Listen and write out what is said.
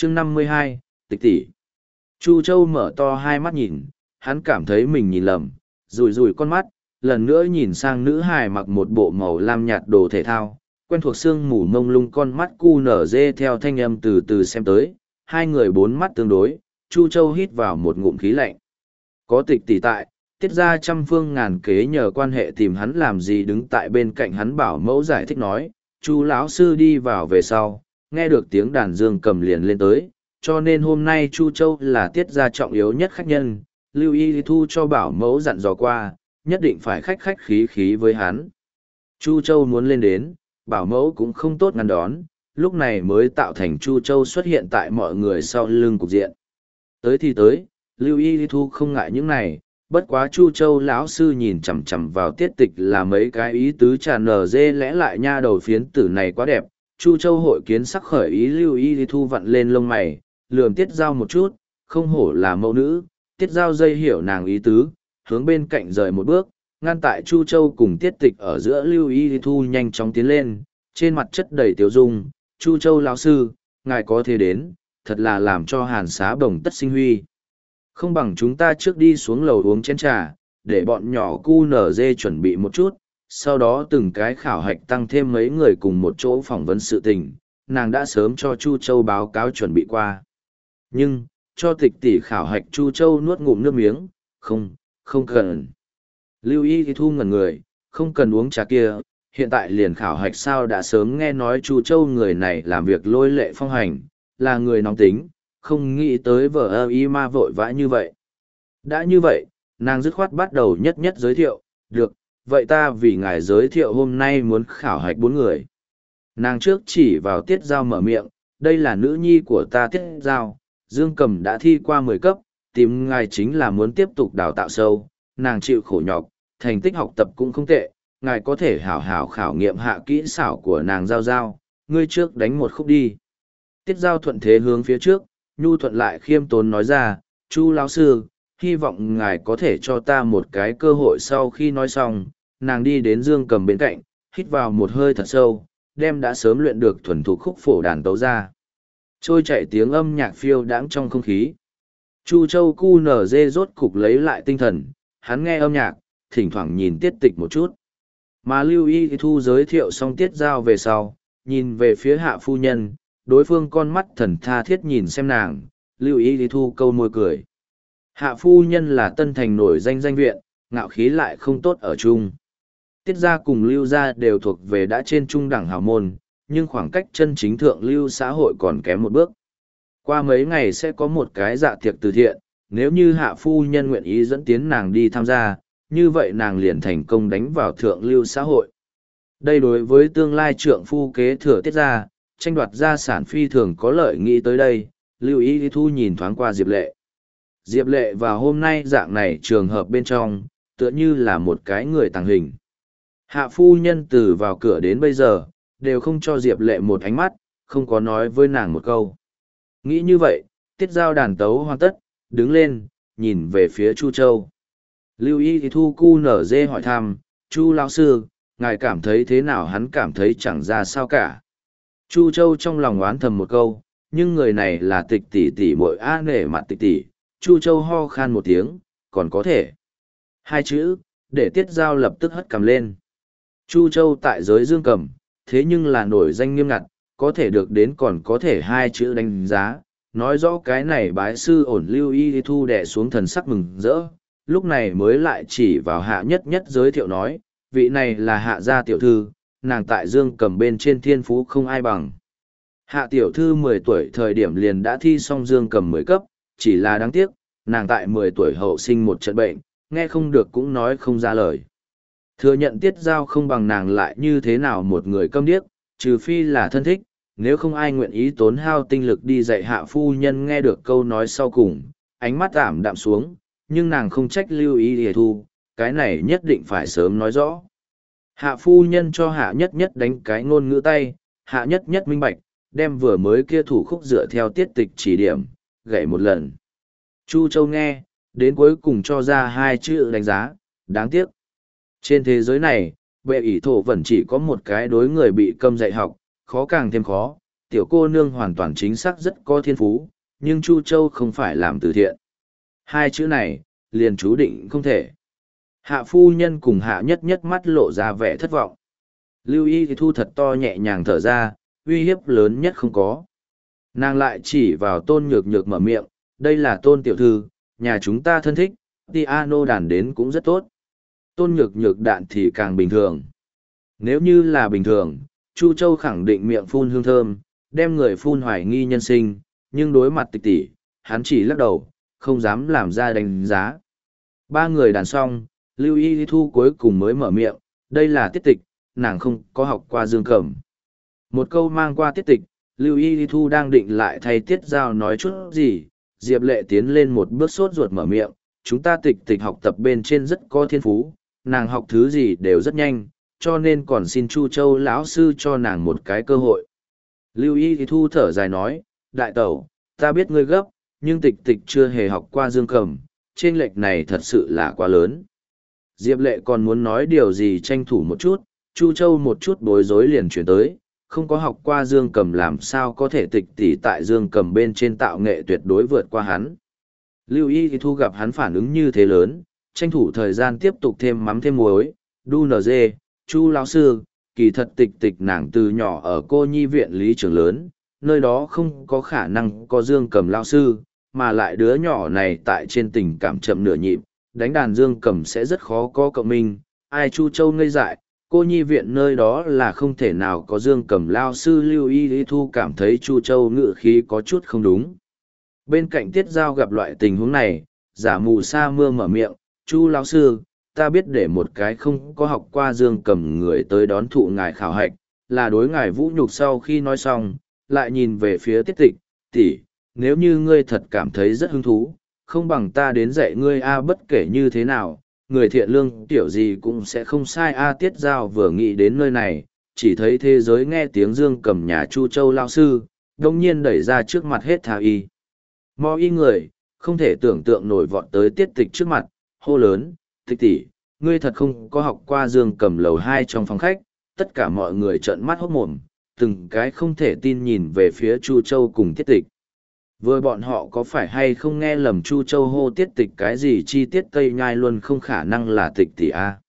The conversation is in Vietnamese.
chương 52, tịch tỷ. Chu Châu mở to hai mắt nhìn, hắn cảm thấy mình nhìn lầm, rủi rủi con mắt, lần nữa nhìn sang nữ hài mặc một bộ màu lam nhạt đồ thể thao, quen thuộc sương mù mông lung con mắt cu nở dê theo thanh âm từ từ xem tới, hai người bốn mắt tương đối, Chu Châu hít vào một ngụm khí lạnh. Có tịch tỷ tại, tiết ra trăm phương ngàn kế nhờ quan hệ tìm hắn làm gì đứng tại bên cạnh hắn bảo mẫu giải thích nói, Chu lão sư đi vào về sau, nghe được tiếng đàn dương cầm liền lên tới, cho nên hôm nay Chu Châu là tiết ra trọng yếu nhất khách nhân, Lưu Y Thu cho bảo mẫu dặn dò qua, nhất định phải khách khách khí khí với hắn. Chu Châu muốn lên đến, bảo mẫu cũng không tốt ngăn đón, lúc này mới tạo thành Chu Châu xuất hiện tại mọi người sau lưng cục diện. Tới thì tới, Lưu Y Thu không ngại những này, bất quá Chu Châu lão sư nhìn chằm chằm vào tiết tịch là mấy cái ý tứ tràn nở dê lẽ lại nha đầu phiến tử này quá đẹp. Chu Châu hội kiến sắc khởi ý Lưu Y Thu vặn lên lông mày, lườm tiết giao một chút, không hổ là mẫu nữ, tiết giao dây hiểu nàng ý tứ, hướng bên cạnh rời một bước, ngăn tại Chu Châu cùng tiết tịch ở giữa Lưu Y Thu nhanh chóng tiến lên, trên mặt chất đầy tiếu dung, Chu Châu lão sư, ngài có thể đến, thật là làm cho hàn xá bồng tất sinh huy. Không bằng chúng ta trước đi xuống lầu uống chén trà, để bọn nhỏ cu nở dê chuẩn bị một chút, sau đó từng cái khảo hạch tăng thêm mấy người cùng một chỗ phỏng vấn sự tình, nàng đã sớm cho Chu Châu báo cáo chuẩn bị qua. Nhưng, cho tịch tỷ khảo hạch Chu Châu nuốt ngụm nước miếng, không cần. Lưu Y Thu ngẩn người, không cần uống trà kia, hiện tại liền khảo hạch sao đã sớm nghe nói Chu Châu người này làm việc lôi lệ phong hành, là người nóng tính, không nghĩ tới vợ ơ y ma vội vã như vậy. Đã như vậy, nàng dứt khoát bắt đầu nhất nhất giới thiệu, được, vậy ta vì ngài giới thiệu hôm nay muốn khảo hạch 4 người. Nàng trước chỉ vào tiết giao mở miệng, đây là nữ nhi của ta tiết giao, Dương Cầm đã thi qua 10 cấp, tìm ngài chính là muốn tiếp tục đào tạo sâu, nàng chịu khổ nhọc, thành tích học tập cũng không tệ, ngài có thể hảo hảo khảo nghiệm hạ kỹ xảo của nàng giao giao, ngươi trước đánh một khúc đi. Tiết giao thuận thế hướng phía trước, nhu thuận lại khiêm tốn nói ra, Chu lão sư, hy vọng ngài có thể cho ta một cái cơ hội. Sau khi nói xong, nàng đi đến Dương Cầm bên cạnh, hít vào một hơi thật sâu, đem đã sớm luyện được thuần thục khúc phổ đàn tấu ra. Trôi chạy tiếng âm nhạc phiêu đãng trong không khí. Chu Châu cu nở dê rốt cục lấy lại tinh thần, hắn nghe âm nhạc, thỉnh thoảng nhìn tiết tịch một chút. Mà Lưu Y Thu giới thiệu xong tiết giao về sau, nhìn về phía hạ phu nhân, đối phương con mắt thần tha thiết nhìn xem nàng, Lưu Y Thu câu môi cười. Hạ phu nhân là Tân Thành nổi danh danh viện, ngạo khí lại không tốt ở chung. Tiết gia cùng Lưu gia đều thuộc về đã trên trung đẳng hào môn, nhưng khoảng cách chân chính thượng lưu xã hội còn kém một bước. Qua mấy ngày sẽ có một cái dạ tiệc từ thiện, nếu như hạ phu nhân nguyện ý dẫn tiến nàng đi tham gia, như vậy nàng liền thành công đánh vào thượng lưu xã hội. Đây đối với tương lai trượng phu kế thừa tiết gia, tranh đoạt gia sản phi thường có lợi. Nghĩ tới đây, Lưu Y Thu nhìn thoáng qua Diệp Lệ. Diệp Lệ vào hôm nay dạng này trường hợp bên trong, tựa như là một cái người tàng hình. Hạ phu nhân từ vào cửa đến bây giờ, đều không cho Diệp Lệ một ánh mắt, không có nói với nàng một câu. Nghĩ như vậy, tiết giao đàn tấu hoàn tất, đứng lên, nhìn về phía Chu Châu. Lưu Y Thu cu nở dê hỏi thăm, Chu lão sư, ngài cảm thấy thế nào? Hắn cảm thấy chẳng ra sao cả. Chu Châu trong lòng oán thầm một câu, nhưng người này là tịch tỷ tỷ muội a nể mặt tịch tỷ. Chu Châu ho khan một tiếng, còn có thể. 2 chữ, để tiết giao lập tức hất cằm lên. Chu Châu tại giới Dương Cầm, thế nhưng là nổi danh nghiêm ngặt, có thể được đến còn có thể 2 chữ đánh giá, nói rõ cái này bái sư ổn. Lưu Y Thu đè xuống thần sắc mừng rỡ, lúc này mới lại chỉ vào hạ nhất nhất giới thiệu nói, vị này là hạ gia tiểu thư, nàng tại Dương Cầm bên trên thiên phú không ai bằng. Hạ tiểu thư 10 tuổi thời điểm liền đã thi xong Dương Cầm 10 cấp, chỉ là đáng tiếc, nàng tại 10 tuổi hậu sinh một trận bệnh, nghe không được cũng nói không ra lời. Thừa nhận tiết giao không bằng nàng lại như thế nào một người câm điếc, trừ phi là thân thích, nếu không ai nguyện ý tốn hao tinh lực đi dạy hạ phu nhân. Nghe được câu nói sau cùng, ánh mắt ảm đạm xuống, nhưng nàng không trách Lưu Y Thu, cái này nhất định phải sớm nói rõ. Hạ phu nhân cho hạ nhất nhất đánh cái ngôn ngữ tay, hạ nhất nhất minh bạch, đem vừa mới kia thủ khúc dựa theo tiết tịch chỉ điểm, gảy một lần. Chu Châu nghe, đến cuối cùng cho ra 2 chữ đánh giá, đáng tiếc. Trên thế giới này, bệ ỷ thổ vẫn chỉ có một cái đối người bị câm dạy học, khó càng thêm khó, tiểu cô nương hoàn toàn chính xác rất có thiên phú, nhưng Chu Châu không phải làm từ thiện. Hai chữ này, liền chú định không thể. Hạ phu nhân cùng hạ nhất nhất mắt lộ ra vẻ thất vọng. Lưu Y thì thu thật to nhẹ nhàng thở ra, uy hiếp lớn nhất không có. Nàng lại chỉ vào Tôn Nhược Nhược mở miệng, đây là Tôn tiểu thư, nhà chúng ta thân thích, piano đàn đến cũng rất tốt. Tôn Nhược Nhược đạn thì càng bình thường. Nếu như là bình thường, Chu Châu khẳng định miệng phun hương thơm, đem người phun hoài nghi nhân sinh, nhưng đối mặt Tịch tỷ, hắn chỉ lắc đầu, không dám làm ra đánh giá. Ba người đàn xong, Lưu Y Thu cuối cùng mới mở miệng, đây là Tiết Tịch, nàng không có học qua dương cầm. Một câu mang qua Tiết Tịch, Lưu Y Thu đang định lại thay Tiết Giao nói chút gì, Diệp Lệ tiến lên một bước sốt ruột mở miệng, chúng ta Tịch Tịch học tập bên trên rất có thiên phú, nàng học thứ gì đều rất nhanh, cho nên còn xin Chu Châu lão sư cho nàng một cái cơ hội. Lưu Y Thu thở dài nói, đại tẩu, ta biết ngươi gấp, nhưng Tịch Tịch chưa hề học qua dương cầm, chênh lệch này thật sự là quá lớn. Diệp Lệ còn muốn nói điều gì tranh thủ một chút, Chu Châu một chút bối rối liền chuyển tới, không có học qua dương cầm làm sao có thể Tịch tỷ tại dương cầm bên trên tạo nghệ tuyệt đối vượt qua hắn. Lưu Y Thu gặp hắn phản ứng như thế lớn, tranh thủ thời gian tiếp tục thêm mắm thêm muối, đu nờ dê, Chu lão sư, kỳ thật Tịch Tịch nàng từ nhỏ ở cô nhi viện lý trường lớn, nơi đó không có khả năng có dương cầm lao sư, mà lại đứa nhỏ này tại trên tình cảm chậm nửa nhịp, đánh đàn dương cầm sẽ rất khó có cộng minh. Ai Chu Châu ngây dại, cô nhi viện nơi đó là không thể nào có dương cầm lao sư. Lưu Y Thu cảm thấy Chu Châu ngự khí có chút không đúng. Bên cạnh Tiết Giao gặp loại tình huống này, giả mù sa mưa mở miệng, Chu lão sư, ta biết để một cái không có học qua dương cầm người tới đón thụ ngài khảo hạch, là đối ngài vũ nhục. Sau khi nói xong, lại nhìn về phía Tiết Tịch, tỷ, nếu như ngươi thật cảm thấy rất hứng thú, không bằng ta đến dạy ngươi bất kể như thế nào, người thiện lương tiểu gì cũng sẽ không sai Tiết Giao vừa nghĩ đến nơi này, chỉ thấy thế giới nghe tiếng dương cầm nhà Chu Châu lao sư, đông nhiên đẩy ra trước mặt hết thà y. Mò y người, không thể tưởng tượng nổi vọt tới Tiết Tịch trước mặt, hô lớn, Tịch tỷ, ngươi thật không có học qua dương cầm lầu 2 trong phòng khách. Tất cả mọi người trợn mắt hốt mồm, từng cái không thể tin nhìn về phía Chu Châu cùng Tiết Tịch. Vừa bọn họ có phải hay không nghe lầm Chu Châu hô Tiết Tịch cái gì chi tiết Tây Nhai luôn không khả năng là Tịch tỷ a.